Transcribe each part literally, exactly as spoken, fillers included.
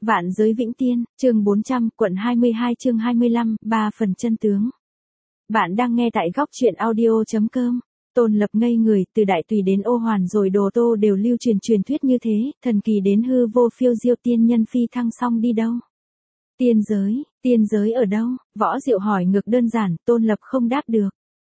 Vạn giới vĩnh tiên, chương bốn trăm, quận hai mươi hai chương hai mươi lăm, ba phần chân tướng. Bạn đang nghe tại góc truyện audio chấm com. Tôn Lập ngây người, từ Đại Tùy đến Ô Hoàn rồi Đồ Tô đều lưu truyền truyền thuyết như thế, thần kỳ đến hư vô phiêu diêu tiên nhân phi thăng xong đi đâu? Tiên giới, tiên giới ở đâu? Võ Diệu hỏi ngược đơn giản, Tôn Lập không đáp được.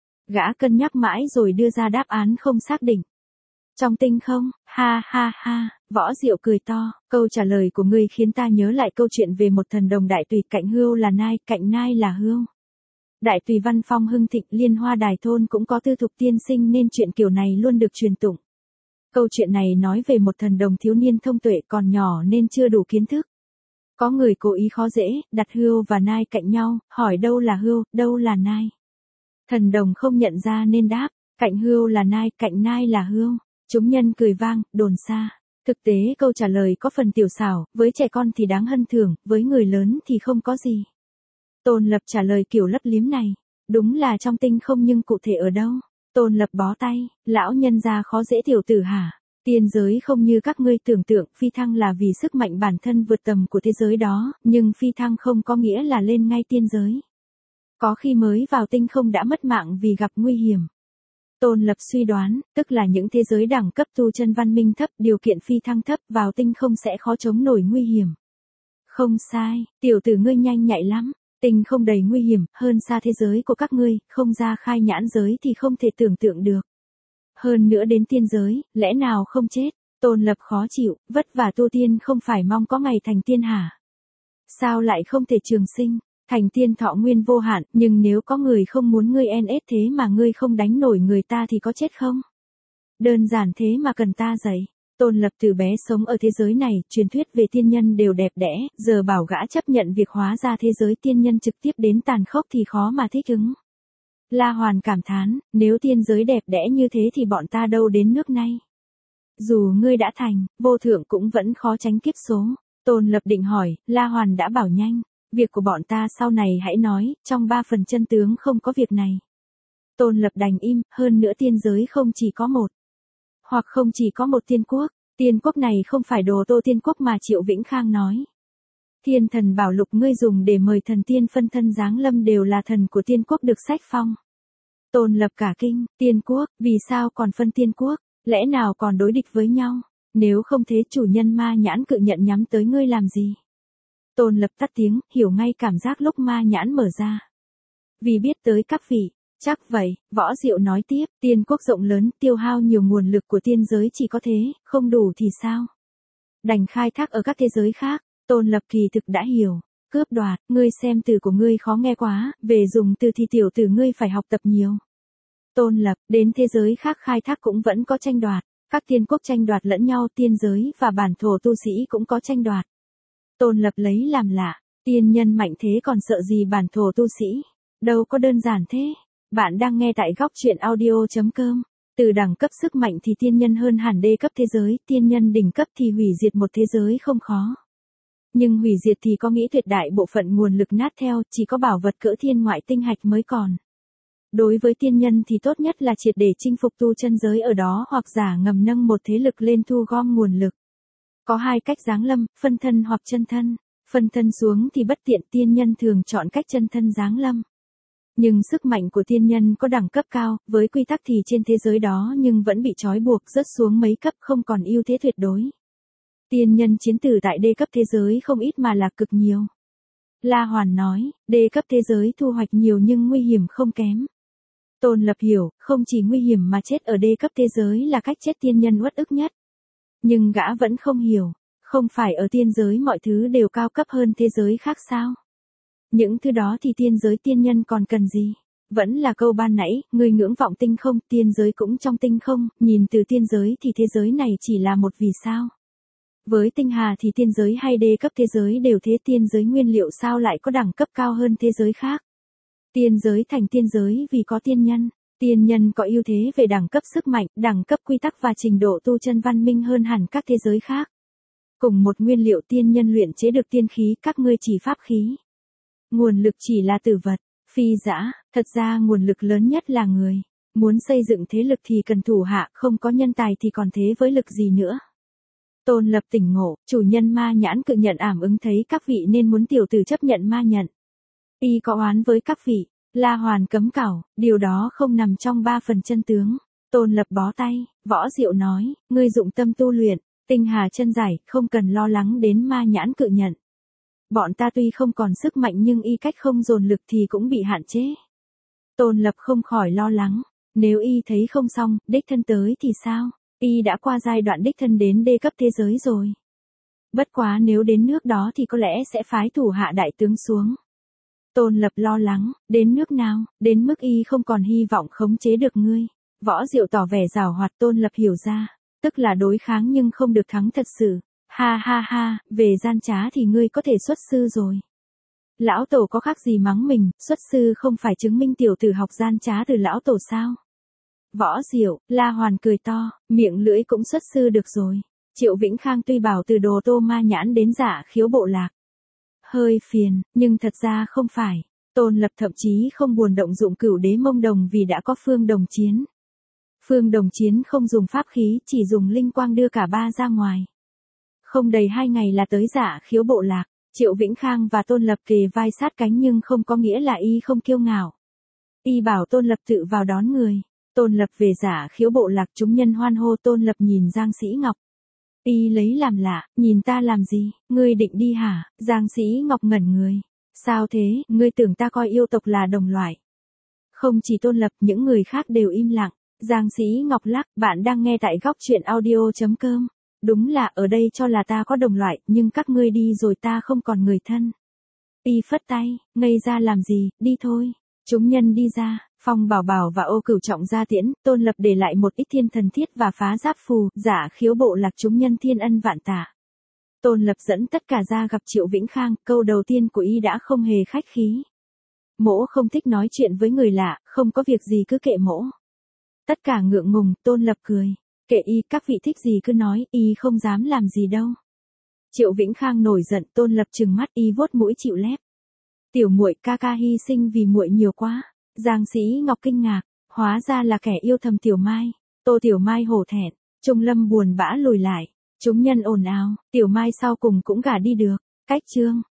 Gã cân nhắc mãi rồi đưa ra đáp án không xác định. Trong tinh không, ha ha ha, Võ Diệu cười to, câu trả lời của ngươi khiến ta nhớ lại câu chuyện về một thần đồng Đại Tùy, cạnh hươu là nai, cạnh nai là hươu. Đại Tùy văn phong hưng thịnh, Liên Hoa Đài thôn cũng có tư thục tiên sinh nên chuyện kiểu này luôn được truyền tụng. Câu chuyện này nói về một thần đồng thiếu niên thông tuệ còn nhỏ nên chưa đủ kiến thức. Có người cố ý khó dễ, đặt hươu và nai cạnh nhau, hỏi đâu là hươu, đâu là nai. Thần đồng không nhận ra nên đáp, cạnh hươu là nai, cạnh nai là hươu. Chúng nhân cười vang, đồn xa. Thực tế câu trả lời có phần tiểu xảo, với trẻ con thì đáng hân thưởng, với người lớn thì không có gì. Tôn Lập trả lời kiểu lấp liếm này. Đúng là trong tinh không nhưng cụ thể ở đâu? Tôn Lập bó tay, lão nhân gia khó dễ tiểu tử hả? Tiên giới không như các ngươi tưởng tượng, phi thăng là vì sức mạnh bản thân vượt tầm của thế giới đó, nhưng phi thăng không có nghĩa là lên ngay tiên giới. Có khi mới vào tinh không đã mất mạng vì gặp nguy hiểm. Tôn Lập suy đoán, tức là những thế giới đẳng cấp tu chân văn minh thấp, điều kiện phi thăng thấp, vào tinh không sẽ khó chống nổi nguy hiểm. Không sai, tiểu tử ngươi nhanh nhạy lắm, tinh không đầy nguy hiểm, hơn xa thế giới của các ngươi, không ra khai nhãn giới thì không thể tưởng tượng được. Hơn nữa đến tiên giới, lẽ nào không chết? Tôn Lập khó chịu, vất vả tu tiên không phải mong có ngày thành tiên hả? Sao lại không thể trường sinh? Thành tiên thọ nguyên vô hạn, nhưng nếu có người không muốn ngươi en ép thế mà ngươi không đánh nổi người ta thì có chết không? Đơn giản thế mà cần ta dạy. Tôn Lập từ bé sống ở thế giới này, truyền thuyết về tiên nhân đều đẹp đẽ, giờ bảo gã chấp nhận việc hóa ra thế giới tiên nhân trực tiếp đến tàn khốc thì khó mà thích ứng. La Hoàn cảm thán, nếu tiên giới đẹp đẽ như thế thì bọn ta đâu đến nước này. Dù ngươi đã thành, vô thượng cũng vẫn khó tránh kiếp số. Tôn Lập định hỏi, La Hoàn đã bảo nhanh. Việc của bọn ta sau này hãy nói, trong ba phần chân tướng không có việc này. Tôn Lập đành im, hơn nữa tiên giới không chỉ có một. Hoặc không chỉ có một tiên quốc, tiên quốc này không phải Đồ Tô tiên quốc mà Triệu Vĩnh Khang nói. Thiên thần bảo lục ngươi dùng để mời thần tiên phân thân giáng lâm đều là thần của tiên quốc được sách phong. Tôn Lập cả kinh, tiên quốc, vì sao còn phân tiên quốc, lẽ nào còn đối địch với nhau, nếu không thế chủ nhân ma nhãn cự nhận nhắm tới ngươi làm gì? Tôn Lập tắt tiếng, hiểu ngay cảm giác lúc ma nhãn mở ra. Vì biết tới các vị, chắc vậy, Võ Diệu nói tiếp, tiên quốc rộng lớn, tiêu hao nhiều nguồn lực của tiên giới chỉ có thế, không đủ thì sao? Đành khai thác ở các thế giới khác. Tôn Lập kỳ thực đã hiểu, cướp đoạt, ngươi xem từ của ngươi khó nghe quá, về dùng từ thì tiểu tử ngươi phải học tập nhiều. Tôn Lập, đến thế giới khác khai thác cũng vẫn có tranh đoạt, các tiên quốc tranh đoạt lẫn nhau, tiên giới và bản thổ tu sĩ cũng có tranh đoạt. Tôn Lập lấy làm lạ, tiên nhân mạnh thế còn sợ gì bản thổ tu sĩ, đâu có đơn giản thế. Bạn đang nghe tại góc truyện audio chấm com. Từ đẳng cấp sức mạnh thì tiên nhân hơn hẳn đê cấp thế giới, tiên nhân đỉnh cấp thì hủy diệt một thế giới không khó. Nhưng hủy diệt thì có nghĩ tuyệt đại bộ phận nguồn lực nát theo, chỉ có bảo vật cỡ thiên ngoại tinh hạch mới còn. Đối với tiên nhân thì tốt nhất là triệt để chinh phục tu chân giới ở đó hoặc giả ngầm nâng một thế lực lên thu gom nguồn lực. Có hai cách giáng lâm, phân thân hoặc chân thân. Phân thân xuống thì bất tiện, tiên nhân thường chọn cách chân thân giáng lâm. Nhưng sức mạnh của tiên nhân có đẳng cấp cao, với quy tắc thì trên thế giới đó nhưng vẫn bị trói buộc rớt xuống mấy cấp không còn ưu thế tuyệt đối. Tiên nhân chiến tử tại đê cấp thế giới không ít mà là cực nhiều. La Hoàn nói, đê cấp thế giới thu hoạch nhiều nhưng nguy hiểm không kém. Tôn Lập hiểu, không chỉ nguy hiểm mà chết ở đê cấp thế giới là cách chết tiên nhân uất ức nhất. Nhưng gã vẫn không hiểu, không phải ở tiên giới mọi thứ đều cao cấp hơn thế giới khác sao? Những thứ đó thì tiên giới tiên nhân còn cần gì? Vẫn là câu ban nãy, người ngưỡng vọng tinh không, tiên giới cũng trong tinh không, nhìn từ tiên giới thì thế giới này chỉ là một vì sao. Với tinh hà thì tiên giới hay đê cấp thế giới đều thế, tiên giới nguyên liệu sao lại có đẳng cấp cao hơn thế giới khác. Tiên giới thành tiên giới vì có tiên nhân, tiên nhân có ưu thế về đẳng cấp sức mạnh, đẳng cấp quy tắc và trình độ tu chân văn minh hơn hẳn các thế giới khác. Cùng một nguyên liệu tiên nhân luyện chế được tiên khí, các ngươi chỉ pháp khí. Nguồn lực chỉ là tử vật, phi dã, thật ra nguồn lực lớn nhất là người. Muốn xây dựng thế lực thì cần thủ hạ, không có nhân tài thì còn thế với lực gì nữa. Tôn Lập tỉnh ngộ, chủ nhân ma nhãn cự nhận ảm ứng thấy các vị nên muốn tiểu tử chấp nhận ma nhận. Y có oán với các vị, La Hoàn cấm cảo, điều đó không nằm trong ba phần chân tướng. Tôn Lập bó tay, Võ Diệu nói, ngươi dụng tâm tu luyện, tinh hà chân giải, không cần lo lắng đến ma nhãn cự nhận. Bọn ta tuy không còn sức mạnh nhưng y cách không dồn lực thì cũng bị hạn chế. Tôn Lập không khỏi lo lắng, nếu y thấy không xong, đích thân tới thì sao? Y đã qua giai đoạn đích thân đến đê cấp thế giới rồi. Bất quá nếu đến nước đó thì có lẽ sẽ phái thủ hạ đại tướng xuống. Tôn Lập lo lắng, đến nước nào, đến mức y không còn hy vọng khống chế được ngươi. Võ Diệu tỏ vẻ giảo hoạt. Tôn Lập hiểu ra, tức là đối kháng nhưng không được thắng thật sự. Ha ha ha, về gian trá thì ngươi có thể xuất sư rồi. Lão tổ có khác gì mắng mình, xuất sư không phải chứng minh tiểu tử học gian trá từ lão tổ sao? Võ Diệu, La Hoàn cười to, miệng lưỡi cũng xuất sư được rồi. Triệu Vĩnh Khang tuy bảo từ đồ tô ma nhãn đến Dạ Khiếu bộ lạc hơi phiền, nhưng thật ra không phải. Tôn Lập thậm chí không buồn động dụng Cửu Đế Mông Đồng vì đã có Phương Đồng Chiến. Phương Đồng Chiến không dùng pháp khí, chỉ dùng linh quang đưa cả ba ra ngoài. Không đầy hai ngày là tới Dạ Khiếu bộ lạc. Triệu Vĩnh Khang và Tôn Lập kề vai sát cánh nhưng không có nghĩa là y không kiêu ngạo. Y bảo Tôn Lập tự vào đón người. Tôn Lập về Dạ Khiếu bộ lạc, chúng nhân hoan hô. Tôn Lập nhìn Giang Sĩ Ngọc. Y lấy làm lạ, nhìn ta làm gì, ngươi định đi hả? Giang Sĩ Ngọc ngẩn người. Sao thế, ngươi tưởng ta coi yêu tộc là đồng loại? Không chỉ Tôn Lập, những người khác đều im lặng. Giang Sĩ Ngọc lắc, bạn đang nghe tại góc truyện audio chấm com. Đúng là ở đây cho là ta có đồng loại, nhưng các ngươi đi rồi ta không còn người thân. Y phất tay, ngây ra làm gì, đi thôi. Chúng nhân đi ra, Phong Bảo Bảo và Ô Cửu Trọng ra tiễn. Tôn Lập để lại một ít thiên thần thiết và phá giáp phù. Dạ Khiếu bộ lạc chúng nhân thiên ân vạn tạ. Tôn Lập dẫn tất cả ra gặp Triệu Vĩnh Khang. Câu đầu tiên của y đã không hề khách khí. Mỗ không thích nói chuyện với người lạ, không có việc gì cứ kệ mỗ. Tất cả ngượng ngùng. Tôn Lập cười, kệ y, các vị thích gì cứ nói, y không dám làm gì đâu. Triệu Vĩnh Khang nổi giận. Tôn Lập trừng mắt, y vuốt mũi chịu lép. Tiểu muội, ca ca hy sinh vì muội nhiều quá. Giang Sĩ Ngọc kinh ngạc, hóa ra là kẻ yêu thầm Tiểu Mai. Tô Tiểu Mai hổ thẹn, Trung Lâm buồn bã lùi lại. Chúng nhân ồn ào, Tiểu Mai sau cùng cũng gả đi được. Cách chương